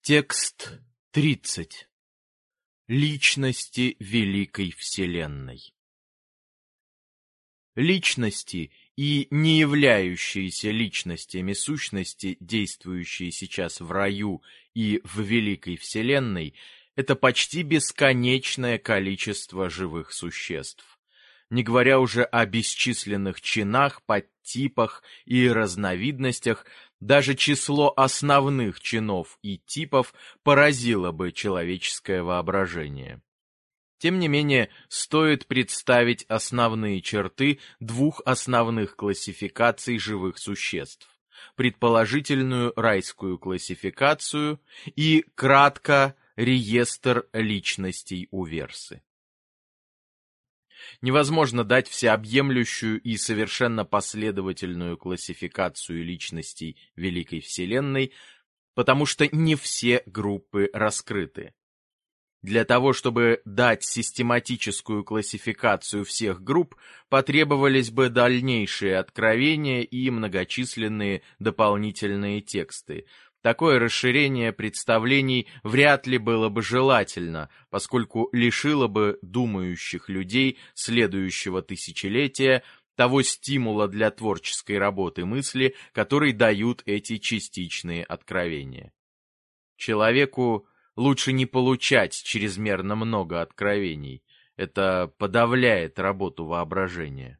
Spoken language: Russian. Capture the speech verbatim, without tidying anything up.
Текст тридцать. Личности Великой Вселенной. Личности и не являющиеся личностями сущности, действующие сейчас в раю и в Великой Вселенной, это почти бесконечное количество живых существ. Не говоря уже о бесчисленных чинах, подтипах и разновидностях, даже число основных чинов и типов поразило бы человеческое воображение. Тем не менее, стоит представить основные черты двух основных классификаций живых существ: предположительную райскую классификацию и, кратко, реестр личностей Уверсы. Невозможно дать всеобъемлющую и совершенно последовательную классификацию личностей Великой Вселенной, потому что не все группы раскрыты. Для того, чтобы дать систематическую классификацию всех групп, потребовались бы дальнейшие откровения и многочисленные дополнительные тексты. Такое расширение представлений вряд ли было бы желательно, поскольку лишило бы думающих людей следующего тысячелетия того стимула для творческой работы мысли, который дают эти частичные откровения. Человеку лучше не получать чрезмерно много откровений. Это подавляет работу воображения.